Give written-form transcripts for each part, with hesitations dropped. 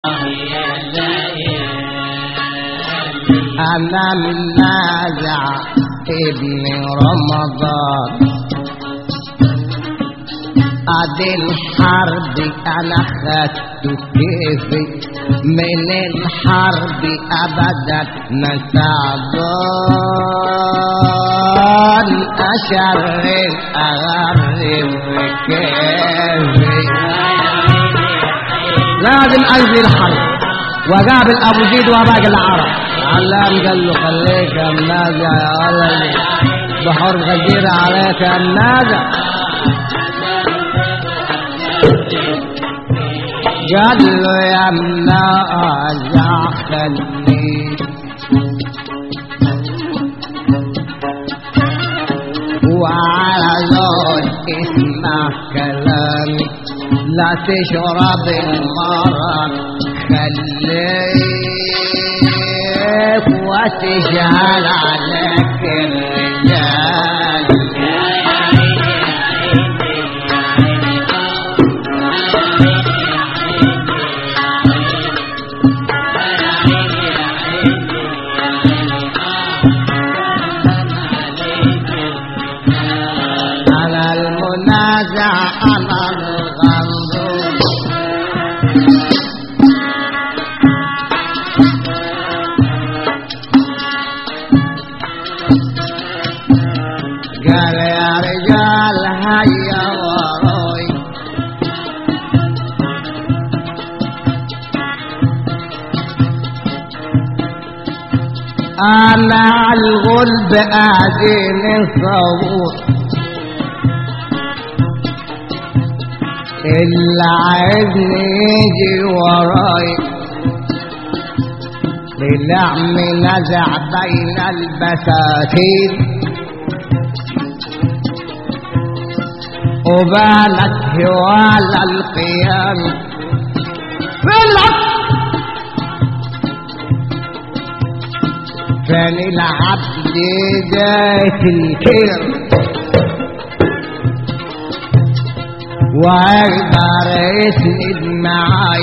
أنا منازع ابن رمضان ادي الحرب انا خدت كيفي من الحرب ابدا ما تعبان اشرف اغرب كيفي لازم انزل الحرب وقابل ابو زيد وباقي العرب. علام قال له خليك يا منازع يا ولدي بحر غدير عليك يا منازع. قال له يا منازع خليك وعلى زود اسمع كلامي لا تشرب المرض خليك وتجهل عليك الرجال. أنا المنازع أنا الغنظور قال يا رجال هيا وراي أنا الغلب قاعدين الصبور اللي عايزني يجي وراي باللعم نزع بين البساتين وبانت هوال القيام في العب كان العبد ذات الكير ويقدر يسند معاي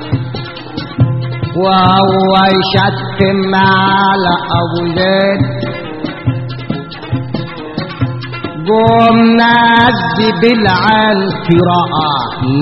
وهو يشتم على ابو زيد. قوم نجي بالعين قراءة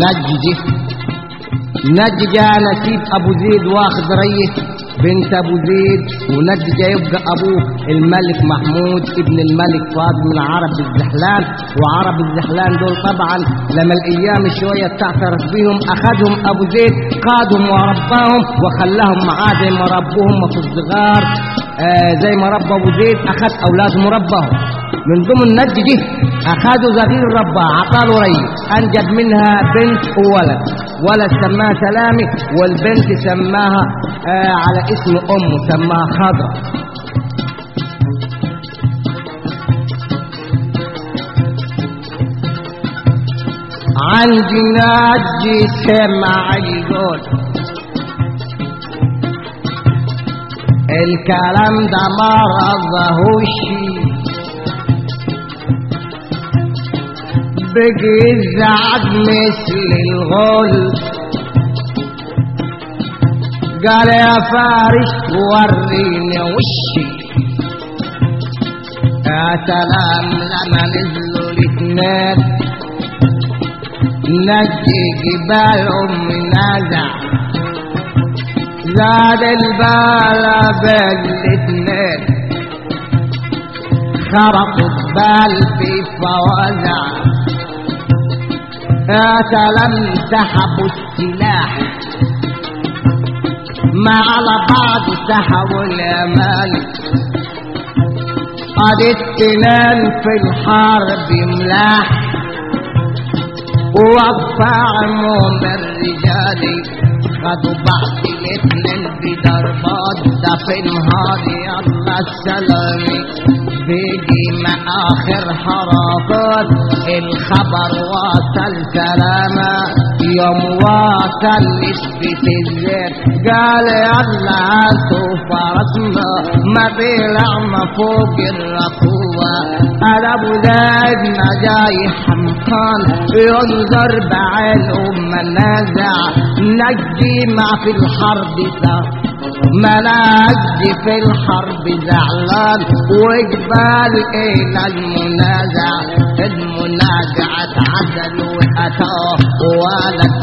نجي نسيب ابو زيد واخد ريه بنت ابو زيد ونجي يبقى ابوه الملك محمود ابن الملك فاضل من عرب الزحلان. وعرب الزحلان دول طبعا لما الايام شويه تعترف بيهم اخذهم ابو زيد قادهم ورباهم وخلاهم معاه زي ما ربوهم في الصغار زي ما ربى ابو زيد اخذ اولادهم ورباهم. من ضمن النج دي اخذوا زغير رباه عطاله ري انجب منها بنت وولد. ولد سماها سلامي والبنت سماها على اسم امه سماها خضرة. عندي ناجي سمع القول الكلام ده ما رضاهوش بقي الزعج مثل الغول. قال يا فارس وريني وشي يا سلام لما نزلوا الاثنين نجي جبالهم نازع زاد البال بالاثنين خرقوا البال في فوازع يا سلام سحبوا السلاح ما على بعض سحبوا اليمال. قد التنان في الحرب ملاح ووقفعهم الرجال خدوا بعض الاثنين بضربات ده في نهار يلا السلام بيجي مع اخر حركات الخبر وصل سلامة يوم واصل نسبة الزيت قال يلا هاتوا فرسنا ما بيلعنا فوق الركوبة قال ابو زيد ما جاي حمقان ينظر بعين منازع نجي ما في الحرب مناجي في الحرب زعلان وجبال الى المنازع المنازع تعدل واتاه ولد